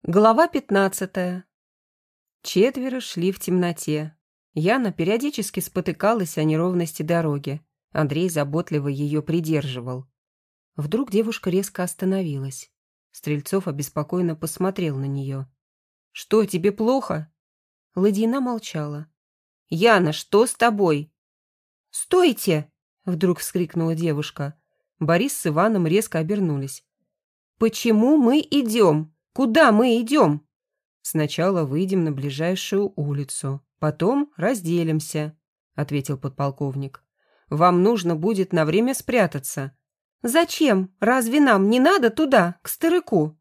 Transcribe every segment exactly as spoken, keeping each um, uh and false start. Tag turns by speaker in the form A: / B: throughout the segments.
A: Глава пятнадцатая. Четверо шли в темноте. Яна периодически спотыкалась о неровности дороги. Андрей заботливо ее придерживал. Вдруг девушка резко остановилась. Стрельцов обеспокоенно посмотрел на нее. «Что, тебе плохо?» Ладьина молчала. «Яна, что с тобой?» «Стойте!» — вдруг вскрикнула девушка. Борис с Иваном резко обернулись. «Почему мы идем? Куда мы идем?» «Сначала выйдем на ближайшую улицу, потом разделимся», — ответил подполковник. «Вам нужно будет на время спрятаться». «Зачем? Разве нам не надо туда, к Старыку?»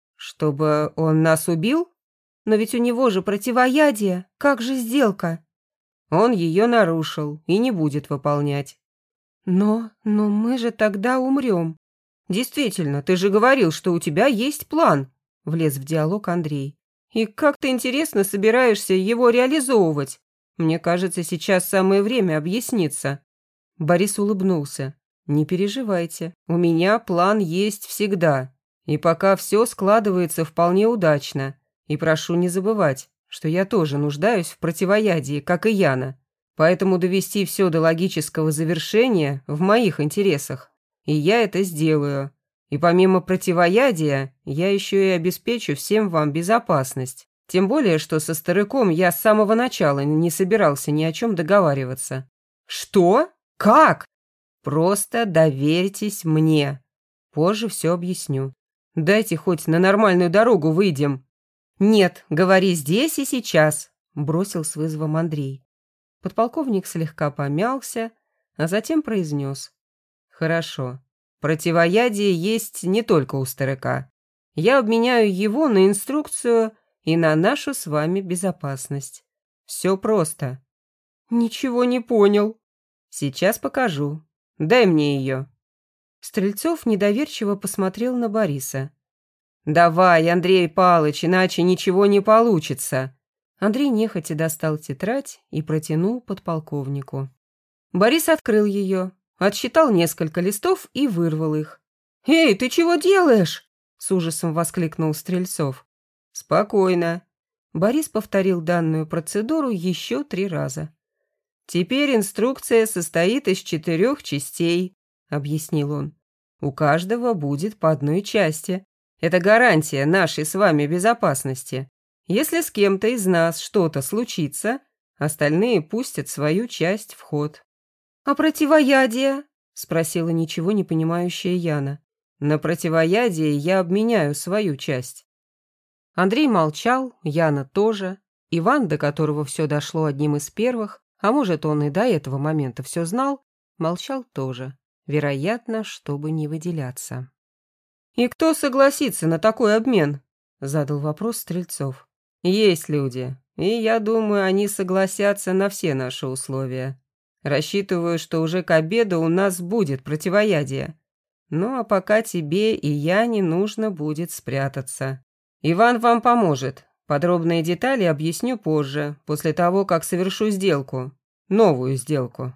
A: «Чтобы он нас убил? Но ведь у него же противоядие. Как же сделка?» «Он ее нарушил и не будет выполнять». «Но, но мы же тогда умрем». «Действительно, ты же говорил, что у тебя есть план», — влез в диалог Андрей. «И как ты, интересно, собираешься его реализовывать? Мне кажется, сейчас самое время объясниться». Борис улыбнулся. «Не переживайте, у меня план есть всегда. И пока все складывается вполне удачно. И прошу не забывать, что я тоже нуждаюсь в противоядии, как и Яна. Поэтому довести все до логического завершения в моих интересах. И я это сделаю. И помимо противоядия, я еще и обеспечу всем вам безопасность. Тем более, что со Старыком я с самого начала не собирался ни о чем договариваться». «Что? Как?» «Просто доверьтесь мне. Позже все объясню. Дайте хоть на нормальную дорогу выйдем». «Нет, говори здесь и сейчас», — бросил с вызовом Андрей. Подполковник слегка помялся, а затем произнес. «Хорошо. Противоядие есть не только у Старыка. Я обменяю его на инструкцию и на нашу с вами безопасность. Все просто». «Ничего не понял». «Сейчас покажу. Дай мне ее». Стрельцов недоверчиво посмотрел на Бориса. «Давай, Андрей Палыч, иначе ничего не получится». Андрей нехотя достал тетрадь и протянул подполковнику. Борис открыл ее, отсчитал несколько листов и вырвал их. «Эй, ты чего делаешь?» — с ужасом воскликнул Стрельцов. «Спокойно». Борис повторил данную процедуру еще три раза. «Теперь инструкция состоит из четырех частей», — объяснил он. «У каждого будет по одной части. Это гарантия нашей с вами безопасности. Если с кем-то из нас что-то случится, остальные пустят свою часть в ход». «А противоядие?» — спросила ничего не понимающая Яна. «На противоядие я обменяю свою часть». Андрей молчал, Яна тоже. Иван, до которого все дошло одним из первых, а может, он и до этого момента все знал, молчал тоже, вероятно, чтобы не выделяться. «И кто согласится на такой обмен?» — задал вопрос Стрельцов. «Есть люди, и я думаю, они согласятся на все наши условия. Рассчитываю, что уже к обеду у нас будет противоядие. Ну а пока тебе и Яне нужно будет спрятаться. Иван вам поможет. Подробные детали объясню позже, после того, как совершу сделку. Новую сделку».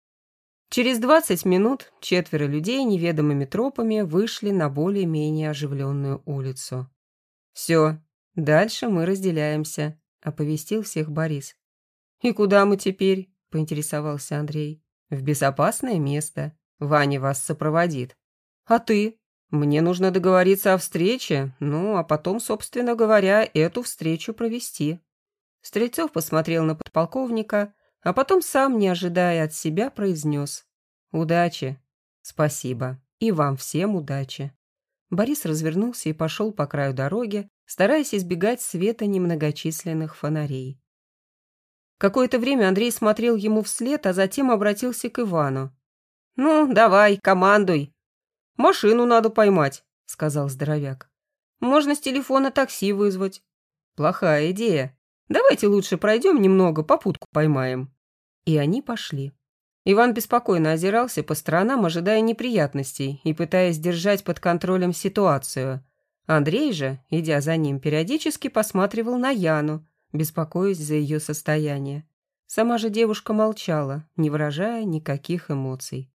A: Через двадцать минут четверо людей неведомыми тропами вышли на более-менее оживленную улицу. «Все, дальше мы разделяемся», — оповестил всех Борис. «И куда мы теперь?» — поинтересовался Андрей. «В безопасное место. Ваня вас сопроводит». «А ты?» «Мне нужно договориться о встрече, ну, а потом, собственно говоря, эту встречу провести». Стрельцов посмотрел на подполковника, а потом сам, не ожидая от себя, произнес. «Удачи». «Спасибо. И вам всем удачи». Борис развернулся и пошел по краю дороги, стараясь избегать света немногочисленных фонарей. Какое-то время Андрей смотрел ему вслед, а затем обратился к Ивану. «Ну, давай, командуй». «Машину надо поймать», — сказал здоровяк. «Можно с телефона такси вызвать». «Плохая идея. Давайте лучше пройдем немного, попутку поймаем». И они пошли. Иван беспокойно озирался по сторонам, ожидая неприятностей и пытаясь держать под контролем ситуацию. Андрей же, идя за ним, периодически посматривал на Яну, беспокоясь за ее состояние. Сама же девушка молчала, не выражая никаких эмоций.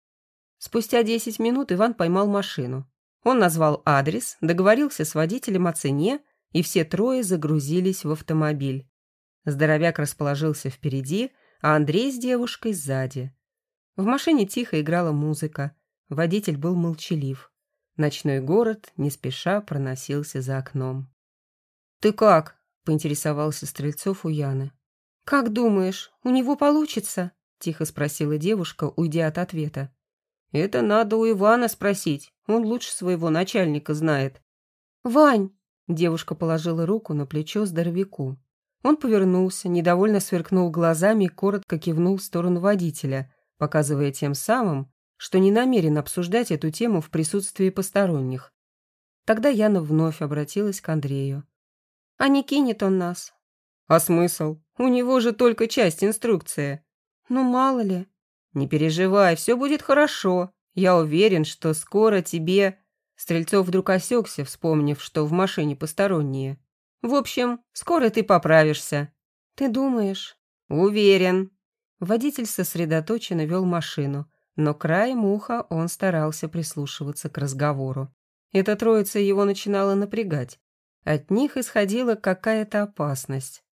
A: Спустя десять минут Иван поймал машину. Он назвал адрес, договорился с водителем о цене и все трое загрузились в автомобиль. Здоровяк расположился впереди, а Андрей с девушкой сзади. В машине тихо играла музыка, водитель был молчалив. Ночной город не спеша проносился за окном. «Ты как?» — поинтересовался Стрельцов у Яны. «Как думаешь, у него получится?» — тихо спросила девушка, уйдя от ответа. «Это надо у Ивана спросить, он лучше своего начальника знает». «Вань!» — девушка положила руку на плечо здоровяку. Он повернулся, недовольно сверкнул глазами и коротко кивнул в сторону водителя, показывая тем самым, что не намерен обсуждать эту тему в присутствии посторонних. Тогда Яна вновь обратилась к Андрею. «А не кинет он нас?» «А смысл? У него же только часть инструкции». «Ну, мало ли». «Не переживай, все будет хорошо. Я уверен, что скоро тебе...» Стрельцов вдруг осекся, вспомнив, что в машине посторонние. «В общем, скоро ты поправишься». «Ты думаешь?» «Уверен». Водитель сосредоточенно вел машину, но краем уха он старался прислушиваться к разговору. Эта троица его начинала напрягать. От них исходила какая-то опасность.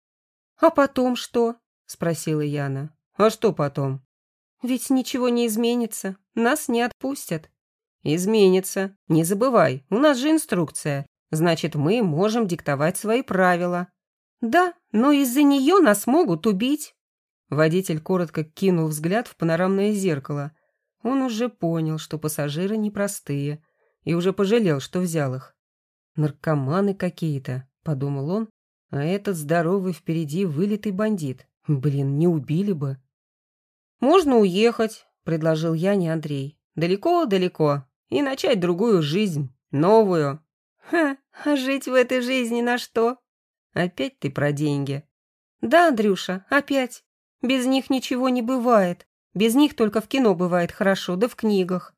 A: «А потом что?» — спросила Яна. «А что потом?» «Ведь ничего не изменится. Нас не отпустят». «Изменится. Не забывай, у нас же инструкция. Значит, мы можем диктовать свои правила». «Да, но из-за нее нас могут убить». Водитель коротко кинул взгляд в панорамное зеркало. Он уже понял, что пассажиры непростые, и уже пожалел, что взял их. «Наркоманы какие-то», — подумал он, а этот здоровый впереди вылитый бандит. Блин, не убили бы. «Можно уехать», — предложил Яне Андрей. «Далеко-далеко. И начать другую жизнь, новую». «Ха, а жить в этой жизни на что?» «Опять ты про деньги». «Да, Андрюша, опять. Без них ничего не бывает. Без них только в кино бывает хорошо, да в книгах».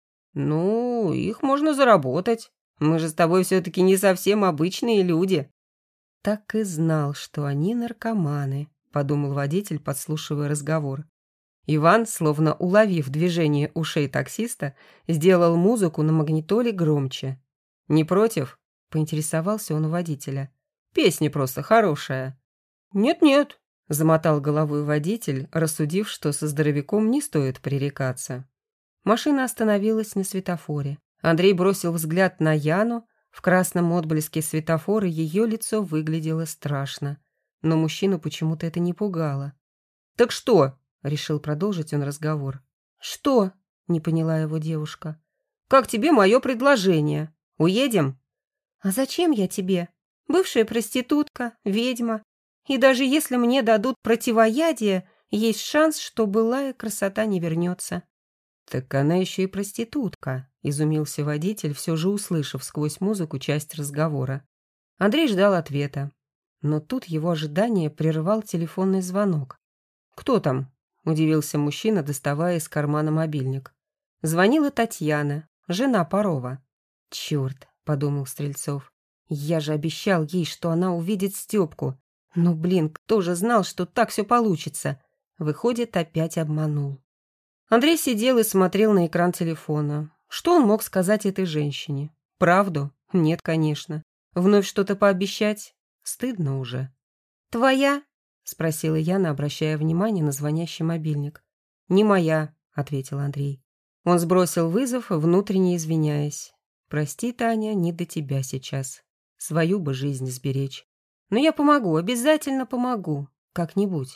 A: «Ну, их можно заработать. Мы же с тобой все-таки не совсем обычные люди». «Так и знал, что они наркоманы», — подумал водитель, подслушивая разговор. Иван, словно уловив движение ушей таксиста, сделал музыку на магнитоле громче. «Не против?» — поинтересовался он у водителя. «Песня просто хорошая». «Нет-нет», — замотал головой водитель, рассудив, что со здоровяком не стоит пререкаться. Машина остановилась на светофоре. Андрей бросил взгляд на Яну. В красном отблеске светофора ее лицо выглядело страшно. Но мужчину почему-то это не пугало. «Так что?» — решил продолжить он разговор. «Что?» — не поняла его девушка. «Как тебе мое предложение? Уедем?» «А зачем я тебе? Бывшая проститутка, ведьма. И даже если мне дадут противоядие, есть шанс, что былая красота не вернется». «Так она еще и проститутка», — изумился водитель, все же услышав сквозь музыку часть разговора. Андрей ждал ответа. Но тут его ожидание прервал телефонный звонок. «Кто там?» — удивился мужчина, доставая из кармана мобильник. Звонила Татьяна, жена Парова. «Черт», — подумал Стрельцов, — «я же обещал ей, что она увидит Степку. Ну, блин, кто же знал, что так все получится?» Выходит, опять обманул. Андрей сидел и смотрел на экран телефона. Что он мог сказать этой женщине? Правду? Нет, конечно. Вновь что-то пообещать? Стыдно уже. «Твоя?» — спросила Яна, обращая внимание на звонящий мобильник. «Не моя», — ответил Андрей. Он сбросил вызов, внутренне извиняясь. «Прости, Таня, не до тебя сейчас. Свою бы жизнь сберечь. Но я помогу, обязательно помогу. Как-нибудь».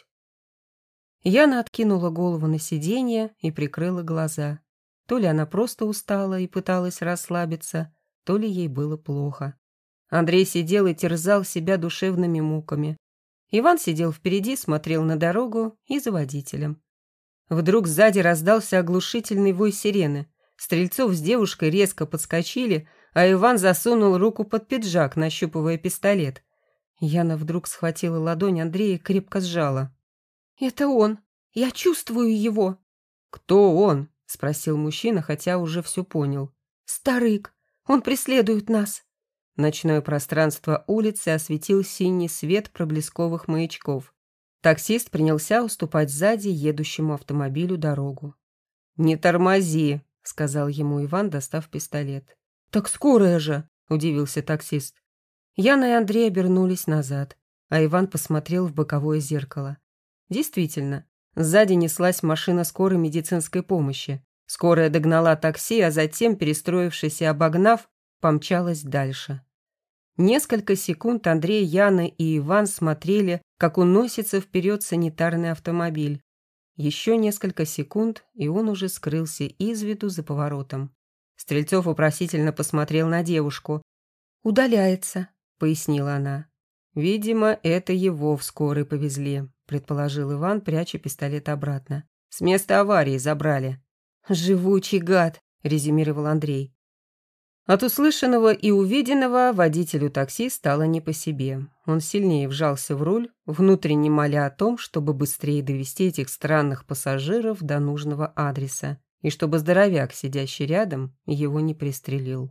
A: Яна откинула голову на сиденье и прикрыла глаза. То ли она просто устала и пыталась расслабиться, то ли ей было плохо. Андрей сидел и терзал себя душевными муками. Иван сидел впереди, смотрел на дорогу и за водителем. Вдруг сзади раздался оглушительный вой сирены. Стрельцов с девушкой резко подскочили, а Иван засунул руку под пиджак, нащупывая пистолет. Яна вдруг схватила ладонь Андрея и крепко сжала. «Это он! Я чувствую его!» «Кто он?» — спросил мужчина, хотя уже все понял. «Старык! Он преследует нас!» Ночное пространство улицы осветил синий свет проблесковых маячков. Таксист принялся уступать сзади едущему автомобилю дорогу. «Не тормози!» — сказал ему Иван, достав пистолет. «Так скорая же!» — удивился таксист. Яна и Андрей обернулись назад, а Иван посмотрел в боковое зеркало. Действительно, сзади неслась машина скорой медицинской помощи. Скорая догнала такси, а затем, перестроившись и обогнав, помчалась дальше. Несколько секунд Андрей, Яна и Иван смотрели, как уносится вперед санитарный автомобиль. Еще несколько секунд, и он уже скрылся из виду за поворотом. Стрельцов вопросительно посмотрел на девушку. «Удаляется», — пояснила она. «Видимо, это его в скорой повезли», — предположил Иван, пряча пистолет обратно. «С места аварии забрали». «Живучий гад», — резюмировал Андрей. От услышанного и увиденного водителю такси стало не по себе. Он сильнее вжался в руль, внутренне моля о том, чтобы быстрее довести этих странных пассажиров до нужного адреса, и чтобы здоровяк, сидящий рядом, его не пристрелил.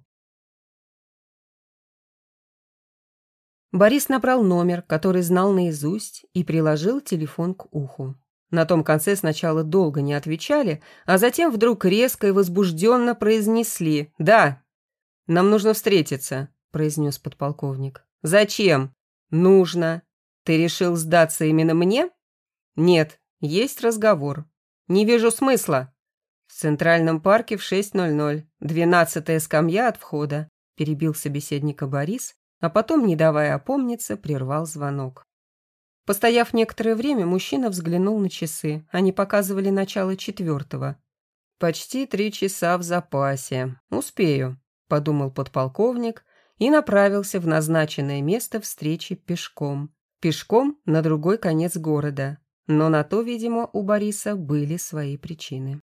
A: Борис набрал номер, который знал наизусть, и приложил телефон к уху. На том конце сначала долго не отвечали, а затем вдруг резко и возбужденно произнесли «Да». «Нам нужно встретиться», — произнес подполковник. «Зачем?» «Нужно. Ты решил сдаться именно мне?» «Нет, есть разговор. Не вижу смысла». «В Центральном парке в шесть ноль ноль. Двенадцатая скамья от входа», — перебил собеседника Борис, а потом, не давая опомниться, прервал звонок. Постояв некоторое время, мужчина взглянул на часы. Они показывали начало четвертого. «Почти три часа в запасе. Успею», — подумал подполковник и направился в назначенное место встречи пешком. Пешком на другой конец города. Но на то, видимо, у Бориса были свои причины.